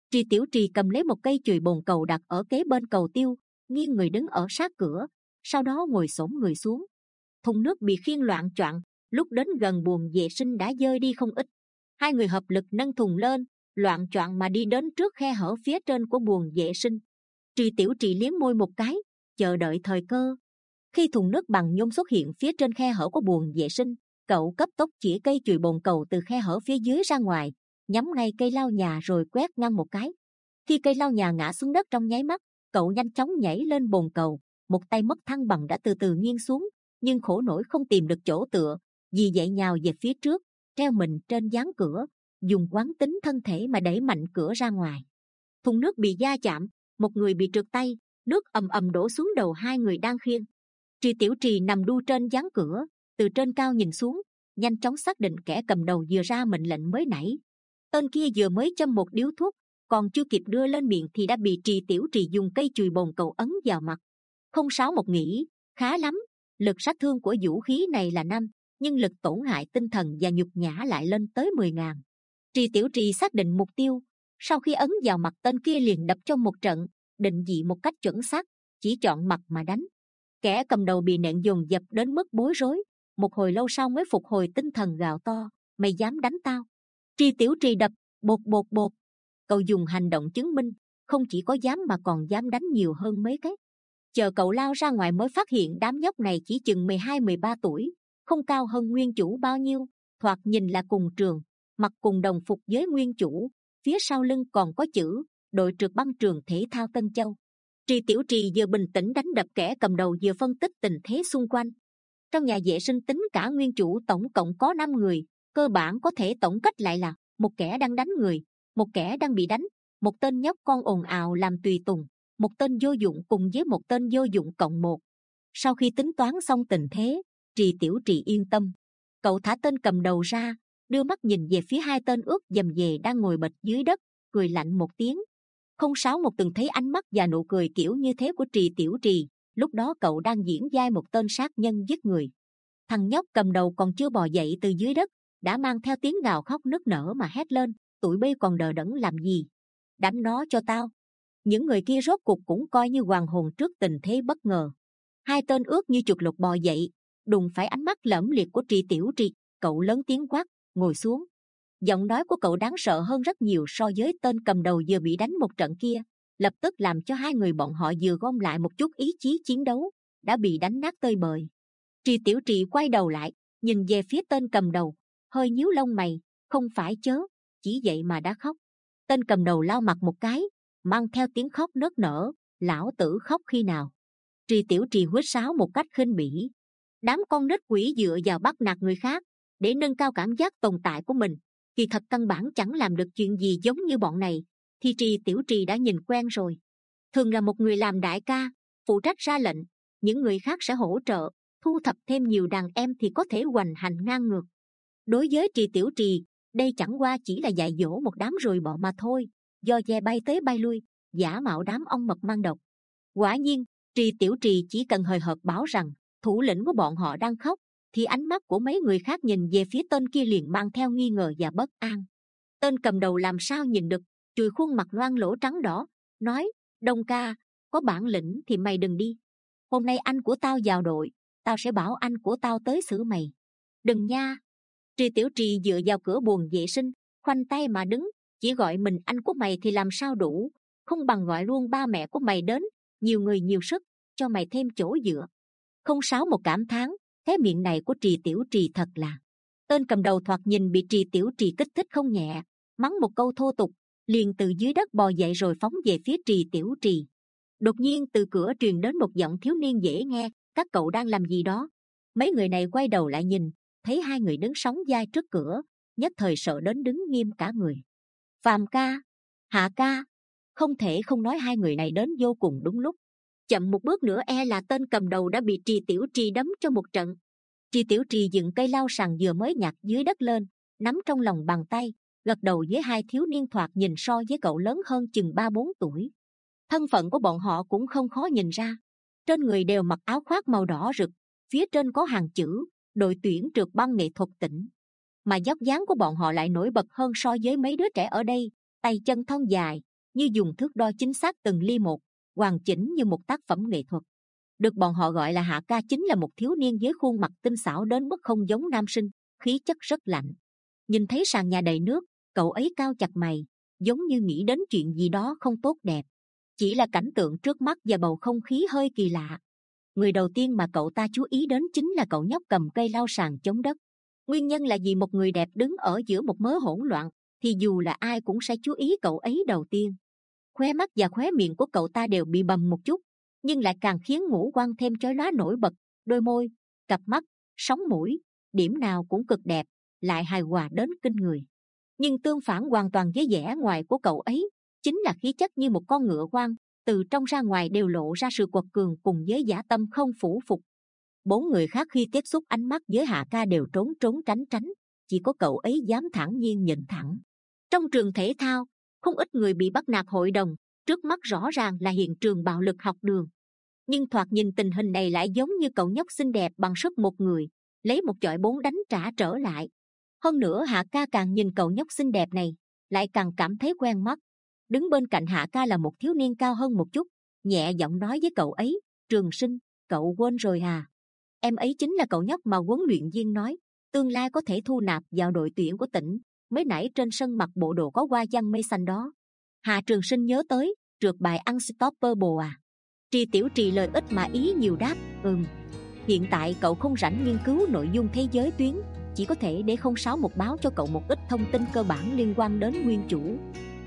A: Trì Tiểu Trì cầm lấy một cây chùy bồn cầu đặt ở kế bên cầu tiêu, nghiêng người đứng ở sát cửa, sau đó ngồi xổm người xuống. Thùng nước bị khiêng loạng choạng, lúc đến gần buồng vệ sinh đã dơi đi không ít. Hai người hợp lực nâng thùng lên, loạng choạng mà đi đến trước khe hở phía trên của buồng vệ sinh. Trì Tiểu Trì liếm môi một cái, chờ đợi thời cơ. Khi thùng nước bằng nhôm xuất hiện phía trên khe hở của buồng vệ sinh, cậu cấp tốc chỉ cây chùy bồn cầu từ khe hở phía dưới ra ngoài, nhắm ngay cây lau nhà rồi quét ngang một cái. Khi cây lau nhà ngã xuống đất trong nháy mắt, cậu nhanh chóng nhảy lên bồn cầu, một tay mất thăng bằng đã từ từ nghiêng xuống, nhưng khổ nổi không tìm được chỗ tựa, vì vậy nhào về phía trước, treo mình trên gián cửa, dùng quán tính thân thể mà đẩy mạnh cửa ra ngoài. Thùng nước bị va chạm, một người bị trượt tay, nước ầm ầm đổ xuống đầu hai người đang khiêng. Trì Tiểu Trì nằm đu trên gián cửa, từ trên cao nhìn xuống, nhanh chóng xác định kẻ cầm đầu vừa ra mệnh lệnh mới nãy. Tên kia vừa mới châm một điếu thuốc, còn chưa kịp đưa lên miệng thì đã bị Trì Tiểu Trì dùng cây chùy bồn cầu ấn vào mặt. Không sáu một nghĩ, khá lắm, lực sát thương của vũ khí này là năm, nhưng lực tổn hại tinh thần và nhục nhã lại lên tới mười ngàn. Trì Tiểu Trì xác định mục tiêu, sau khi ấn vào mặt tên kia liền đập trong một trận, định vị một cách chuẩn xác, chỉ chọn mặt mà đánh. Kẻ cầm đầu bị nện dồn dập đến mức bối rối, một hồi lâu sau mới phục hồi tinh thần gào to, mày dám đánh tao? Trì Tiểu Trì đập, bột bột bột. Cậu dùng hành động chứng minh, không chỉ có dám mà còn dám đánh nhiều hơn mấy cái. Chờ cậu lao ra ngoài mới phát hiện đám nhóc này chỉ chừng mười hai mười ba tuổi, không cao hơn nguyên chủ bao nhiêu, thoạt nhìn là cùng trường, mặc cùng đồng phục với nguyên chủ, phía sau lưng còn có chữ đội trượt băng trường thể thao Tân Châu. Trì Tiểu Trì vừa bình tĩnh đánh đập kẻ cầm đầu vừa phân tích tình thế xung quanh. Trong nhà vệ sinh tính cả nguyên chủ tổng cộng có năm người, cơ bản có thể tổng kết lại là một kẻ đang đánh người, một kẻ đang bị đánh, một tên nhóc con ồn ào làm tùy tùng, một tên vô dụng cùng với một tên vô dụng cộng một. Sau khi tính toán xong tình thế, Trì Tiểu Trì yên tâm. Cậu thả tên cầm đầu ra, đưa mắt nhìn về phía hai tên ướt dầm dề đang ngồi bệt dưới đất, cười lạnh một tiếng. Không sáu một từng thấy ánh mắt và nụ cười kiểu như thế của Trì Tiểu Trì, lúc đó cậu đang diễn vai một tên sát nhân giết người. Thằng nhóc cầm đầu còn chưa bò dậy từ dưới đất, đã mang theo tiếng gào khóc nức nở mà hét lên, tụi bay còn đờ đẫn làm gì? Đánh nó cho tao! Những người kia rốt cuộc cũng coi như hoàng hồn trước tình thế bất ngờ. Hai tên ướt như chuột lục bò dậy, đụng phải ánh mắt lẫm liệt của Trì Tiểu Trì, cậu lớn tiếng quát, ngồi xuống. Giọng nói của cậu đáng sợ hơn rất nhiều so với tên cầm đầu vừa bị đánh một trận kia, lập tức làm cho hai người bọn họ vừa gom lại một chút ý chí chiến đấu, đã bị đánh nát tơi bời. Trì Tiểu Trì quay đầu lại, nhìn về phía tên cầm đầu, hơi nhíu lông mày, không phải chớ, chỉ vậy mà đã khóc. Tên cầm đầu lau mặt một cái, mang theo tiếng khóc nức nở, lão tử khóc khi nào? Trì Tiểu Trì huýt sáo một cách khinh bỉ. Đám con nít quỷ dựa vào bắt nạt người khác để nâng cao cảm giác tồn tại của mình, kỳ thật căn bản chẳng làm được chuyện gì giống như bọn này, thì Trì Tiểu Trì đã nhìn quen rồi. Thường là một người làm đại ca, phụ trách ra lệnh, những người khác sẽ hỗ trợ, thu thập thêm nhiều đàn em thì có thể hoành hành ngang ngược. Đối với Trì Tiểu Trì, đây chẳng qua chỉ là dạy dỗ một đám ruồi bọ mà thôi, do ve bay tới bay lui, giả mạo đám ong mật mang độc. Quả nhiên, Trì Tiểu Trì chỉ cần hời hợt báo rằng thủ lĩnh của bọn họ đang khóc, thì ánh mắt của mấy người khác nhìn về phía tên kia liền mang theo nghi ngờ và bất an. Tên cầm đầu làm sao nhìn được, chùi khuôn mặt loang lỗ trắng đỏ, nói, Đông ca, có bản lĩnh thì mày đừng đi. Hôm nay anh của tao vào đội, tao sẽ bảo anh của tao tới xử mày. Đừng nha. Trì Tiểu Trì dựa vào cửa buồng vệ sinh, khoanh tay mà đứng, chỉ gọi mình anh của mày thì làm sao đủ, không bằng gọi luôn ba mẹ của mày đến, nhiều người nhiều sức, cho mày thêm chỗ dựa. Không sáu một cảm thán, cái miệng này của Trì Tiểu Trì thật là. Tên cầm đầu thoạt nhìn bị Trì Tiểu Trì kích thích không nhẹ, mắng một câu thô tục, liền từ dưới đất bò dậy rồi phóng về phía Trì Tiểu Trì. Đột nhiên từ cửa truyền đến một giọng thiếu niên dễ nghe, các cậu đang làm gì đó? Mấy người này quay đầu lại nhìn, thấy hai người đứng sóng vai trước cửa, nhất thời sợ đến đứng nghiêm cả người. Phàm ca, Hạ ca, không thể không nói hai người này đến vô cùng đúng lúc. Chậm một bước nữa e là tên cầm đầu đã bị Trì Tiểu Trì đấm cho một trận. Trì Tiểu Trì dựng cây lau sàn vừa mới nhặt dưới đất lên, nắm trong lòng bàn tay, gật đầu với hai thiếu niên thoạt nhìn so với cậu lớn hơn chừng ba bốn tuổi. Thân phận của bọn họ cũng không khó nhìn ra, trên người đều mặc áo khoác màu đỏ rực, phía trên có hàng chữ đội tuyển trượt băng nghệ thuật tỉnh. Mà dốc dáng của bọn họ lại nổi bật hơn so với mấy đứa trẻ ở đây, tay chân thon dài, như dùng thước đo chính xác từng ly một, hoàn chỉnh như một tác phẩm nghệ thuật. Được bọn họ gọi là Hạ Ca chính là một thiếu niên với khuôn mặt tinh xảo đến mức không giống nam sinh, khí chất rất lạnh. Nhìn thấy sàn nhà đầy nước, cậu ấy cau chặt mày, giống như nghĩ đến chuyện gì đó không tốt đẹp. Chỉ là cảnh tượng trước mắt và bầu không khí hơi kỳ lạ. Người đầu tiên mà cậu ta chú ý đến chính là cậu nhóc cầm cây lau sàn chống đất. Nguyên nhân là vì một người đẹp đứng ở giữa một mớ hỗn loạn, thì dù là ai cũng sẽ chú ý cậu ấy đầu tiên. Khóe mắt và khóe miệng của cậu ta đều bị bầm một chút, nhưng lại càng khiến ngũ quan thêm chói lóa nổi bật. Đôi môi, cặp mắt, sống mũi, điểm nào cũng cực đẹp, lại hài hòa đến kinh người. Nhưng tương phản hoàn toàn với vẻ ngoài của cậu ấy chính là khí chất như một con ngựa hoang, từ trong ra ngoài đều lộ ra sự quật cường cùng với dã tâm không phủ phục. Bốn người khác khi tiếp xúc ánh mắt với Hạ Ca đều trốn trốn tránh tránh, chỉ có cậu ấy dám thản nhiên nhìn thẳng. Trong trường thể thao, không ít người bị bắt nạt hội đồng, trước mắt rõ ràng là hiện trường bạo lực học đường. Nhưng thoạt nhìn tình hình này lại giống như cậu nhóc xinh đẹp bằng sức một người, lấy một chọi bốn đánh trả trở lại. Hơn nữa Hạ Ca càng nhìn cậu nhóc xinh đẹp này, lại càng cảm thấy quen mắt. Đứng bên cạnh Hạ Ca là một thiếu niên cao hơn một chút, nhẹ giọng nói với cậu ấy, Trường Sinh, cậu quên rồi à? Em ấy chính là cậu nhóc mà huấn luyện viên nói tương lai có thể thu nạp vào đội tuyển của tỉnh, mới nãy trên sân mặc bộ đồ có hoa văn mây xanh đó. Hạ Trường Sinh nhớ tới, trượt bài Unstoppable à? Tri Tiểu Trì lời ít mà ý nhiều đáp, ừm. Hiện tại cậu không rảnh nghiên cứu nội dung thế giới tuyến, chỉ có thể để không sáu một báo cho cậu một ít thông tin cơ bản liên quan đến nguyên chủ.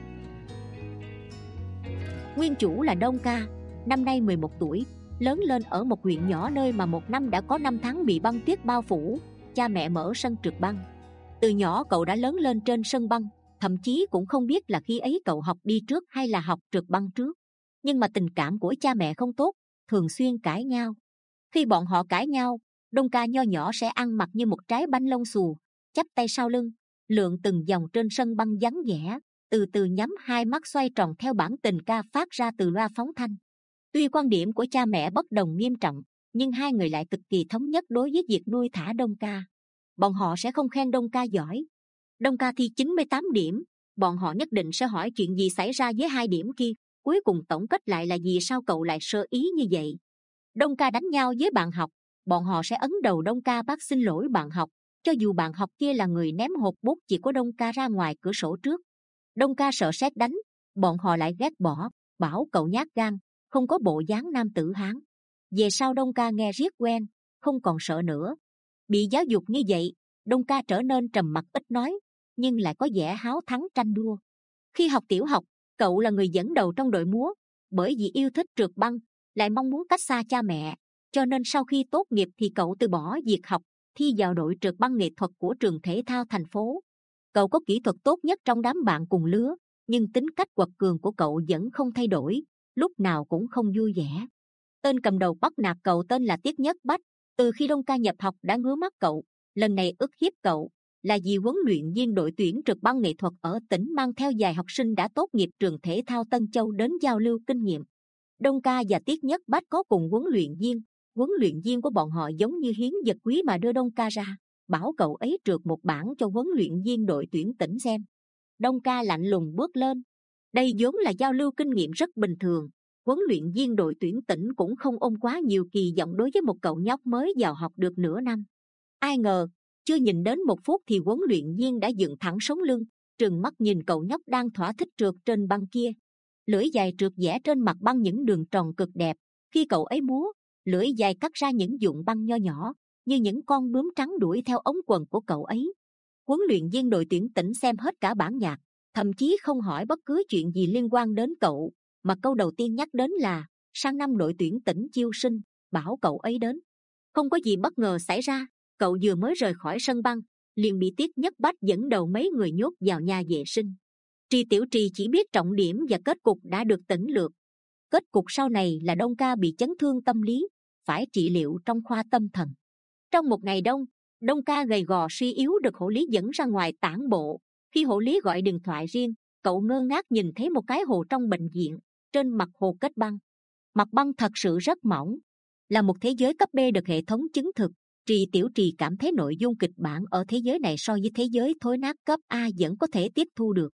A: Nguyên chủ là Đông Ca, năm nay mười một tuổi, lớn lên ở một huyện nhỏ nơi mà một năm đã có năm tháng bị băng tuyết bao phủ. Cha mẹ mở sân trượt băng. Từ nhỏ cậu đã lớn lên trên sân băng, thậm chí cũng không biết là khi ấy cậu học đi trước hay là học trượt băng trước. Nhưng mà tình cảm của cha mẹ không tốt, thường xuyên cãi nhau. Khi bọn họ cãi nhau, Đông Ca nho nhỏ sẽ ăn mặc như một trái banh lông xù, chắp tay sau lưng, lượn từng vòng trên sân băng vắng vẻ, từ từ nhắm hai mắt xoay tròn theo bản tình ca phát ra từ loa phóng thanh. Tuy quan điểm của cha mẹ bất đồng nghiêm trọng, nhưng hai người lại cực kỳ thống nhất đối với việc nuôi thả Đông Ca. Bọn họ sẽ không khen Đông Ca giỏi. Đông Ca thi chín mươi tám điểm, bọn họ nhất định sẽ hỏi chuyện gì xảy ra với hai điểm kia, cuối cùng tổng kết lại là vì sao cậu lại sơ ý như vậy. Đông Ca đánh nhau với bạn học, bọn họ sẽ ấn đầu Đông Ca bác xin lỗi bạn học, cho dù bạn học kia là người ném hộp bút chỉ của Đông Ca ra ngoài cửa sổ trước. Đông Ca sợ sét đánh, bọn họ lại ghét bỏ, bảo cậu nhát gan, không có bộ dáng nam tử Hán. Về sau Đông Ca nghe riết quen, không còn sợ nữa. Bị giáo dục như vậy, Đông Ca trở nên trầm mặc ít nói, nhưng lại có vẻ háo thắng tranh đua. Khi học tiểu học, cậu là người dẫn đầu trong đội múa, bởi vì yêu thích trượt băng, lại mong muốn cách xa cha mẹ, cho nên sau khi tốt nghiệp thì cậu từ bỏ việc học, thi vào đội trượt băng nghệ thuật của trường thể thao thành phố. Cậu có kỹ thuật tốt nhất trong đám bạn cùng lứa, nhưng tính cách quật cường của cậu vẫn không thay đổi, lúc nào cũng không vui vẻ. Tên cầm đầu bắt nạt cậu tên là Tiết Nhất Bách, từ khi Đông Ca nhập học đã ngứa mắt cậu, lần này ức hiếp cậu là vì huấn luyện viên đội tuyển trượt băng nghệ thuật ở tỉnh mang theo vài học sinh đã tốt nghiệp trường thể thao Tân Châu đến giao lưu kinh nghiệm. Đông Ca và Tiết Nhất Bách có cùng huấn luyện viên, huấn luyện viên của bọn họ giống như hiến vật quý mà đưa Đông Ca ra, bảo cậu ấy trượt một bản cho huấn luyện viên đội tuyển tỉnh xem. Đông Ca lạnh lùng bước lên. Đây vốn là giao lưu kinh nghiệm rất bình thường, huấn luyện viên đội tuyển tỉnh cũng không ôm quá nhiều kỳ vọng đối với một cậu nhóc mới vào học được nửa năm. Ai ngờ chưa nhìn đến một phút thì huấn luyện viên đã dựng thẳng sống lưng, trừng mắt nhìn cậu nhóc đang thỏa thích trượt trên băng kia. Lưỡi dài trượt vẽ trên mặt băng những đường tròn cực đẹp. Khi cậu ấy múa, lưỡi dài cắt ra những vụn băng nho nhỏ như những con bướm trắng đuổi theo ống quần của cậu ấy. Huấn luyện viên đội tuyển tỉnh xem hết cả bản nhạc, thậm chí không hỏi bất cứ chuyện gì liên quan đến cậu, mà câu đầu tiên nhắc đến là sang năm đội tuyển tỉnh chiêu sinh, bảo cậu ấy đến. Không có gì bất ngờ xảy ra, cậu vừa mới rời khỏi sân băng liền bị Tiết Nhất Bách dẫn đầu mấy người nhốt vào nhà vệ sinh. Tri Tiểu Trì chỉ biết trọng điểm và kết cục đã được tỉnh lược. Kết cục sau này là Đông Ca bị chấn thương tâm lý, phải trị liệu trong khoa tâm thần. Trong một ngày đông, Đông Ca gầy gò suy yếu được hộ lý dẫn ra ngoài tản bộ. Khi hộ lý gọi điện thoại riêng, cậu ngơ ngác nhìn thấy một cái hồ trong bệnh viện, trên mặt hồ kết băng. Mặt băng thật sự rất mỏng, là một thế giới cấp B được hệ thống chứng thực. Tri Tiểu Trì cảm thấy nội dung kịch bản ở thế giới này so với thế giới thối nát cấp A vẫn có thể tiếp thu được.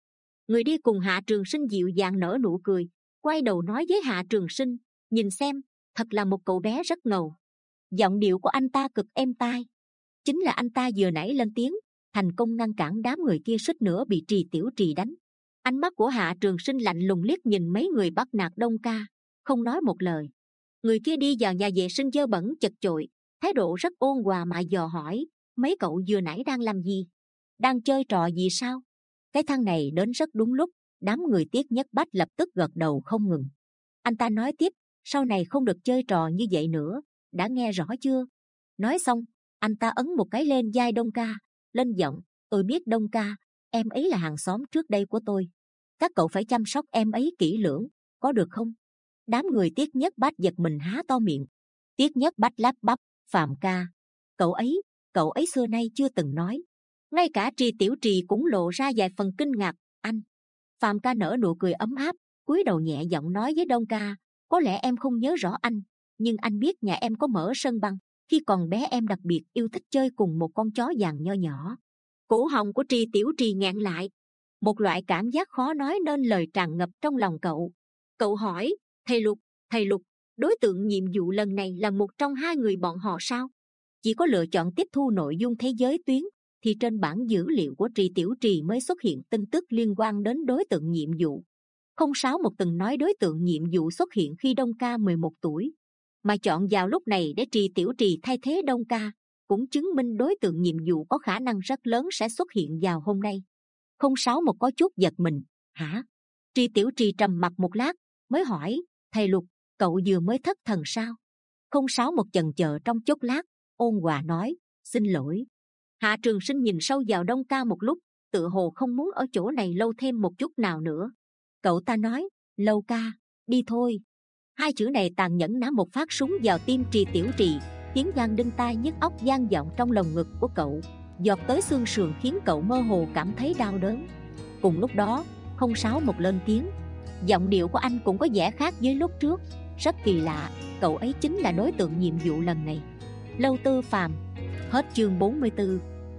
A: Người đi cùng Hạ Trường Sinh dịu dàng nở nụ cười, quay đầu nói với Hạ Trường Sinh, nhìn xem, thật là một cậu bé rất ngầu. Giọng điệu của anh ta cực êm tai. Chính là anh ta vừa nãy lên tiếng, thành công ngăn cản đám người kia suýt nữa bị Trì Tiểu Trì đánh. Ánh mắt của Hạ Trường Sinh lạnh lùng liếc nhìn mấy người bắt nạt Đông Ca, không nói một lời. Người kia đi vào nhà vệ sinh dơ bẩn chật chội, thái độ rất ôn hòa mà dò hỏi, mấy cậu vừa nãy đang làm gì? Đang chơi trò gì sao? Cái thằng này đến rất đúng lúc. Đám người Tiết Nhất Bách lập tức gật đầu không ngừng. Anh ta nói tiếp, sau này không được chơi trò như vậy nữa, đã nghe rõ chưa? Nói xong, anh ta ấn một cái lên vai Đông Ca, lên giọng, tôi biết Đông Ca, em ấy là hàng xóm trước đây của tôi. Các cậu phải chăm sóc em ấy kỹ lưỡng, có được không? Đám người Tiết Nhất Bách giật mình há to miệng. Tiết Nhất Bách lắp bắp, Phạm ca, cậu ấy, cậu ấy xưa nay chưa từng nói. Ngay cả Trì Tiểu Trì cũng lộ ra vài phần kinh ngạc. Anh. Phạm ca nở nụ cười ấm áp, cúi đầu nhẹ giọng nói với Đông Ca, có lẽ em không nhớ rõ anh, nhưng anh biết nhà em có mở sân băng. Khi còn bé em đặc biệt yêu thích chơi cùng một con chó vàng nho nhỏ. Cổ họng của Trì Tiểu Trì nghẹn lại. Một loại cảm giác khó nói nên lời tràn ngập trong lòng cậu. Cậu hỏi, thầy Lục, thầy Lục, đối tượng nhiệm vụ lần này là một trong hai người bọn họ sao? Chỉ có lựa chọn tiếp thu nội dung thế giới tuyến, thì trên bản dữ liệu của Trì Tiểu Trì mới xuất hiện tin tức liên quan đến đối tượng nhiệm vụ. Không sáu một từng nói đối tượng nhiệm vụ xuất hiện khi Đông Ca mười một tuổi, mà chọn vào lúc này để Trì Tiểu Trì thay thế Đông Ca, cũng chứng minh đối tượng nhiệm vụ có khả năng rất lớn sẽ xuất hiện vào hôm nay. Không sáu một có chút giật mình, hả? Trì Tiểu Trì trầm mặc một lát, mới hỏi, thầy Lục, cậu vừa mới thất thần sao? Không sáu một chần chờ trong chốc lát, ôn hòa nói, xin lỗi. Hạ Trường Sinh nhìn sâu vào Đông Ca một lúc, tự hồ không muốn ở chỗ này lâu thêm một chút nào nữa. Cậu ta nói, Lâu ca, đi thôi. Hai chữ này tàn nhẫn nã một phát súng vào tim Trì Tiểu Trì, tiếng vang đinh tai nhức óc vang vọng trong lồng ngực của cậu, giọt tới xương sườn khiến cậu mơ hồ cảm thấy đau đớn. Cùng lúc đó, không sáu một lên tiếng, giọng điệu của anh cũng có vẻ khác với lúc trước, rất kỳ lạ. Cậu ấy chính là đối tượng nhiệm vụ lần này, Lâu Tư Phàm. Hết chương bốn mươi tư.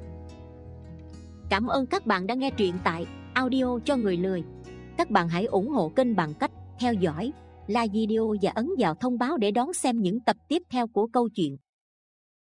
A: Cảm ơn các bạn đã nghe truyện tại Audio cho người lười. Các bạn hãy ủng hộ kênh bằng cách theo dõi, like video và ấn vào thông báo để đón xem những tập tiếp theo của câu chuyện.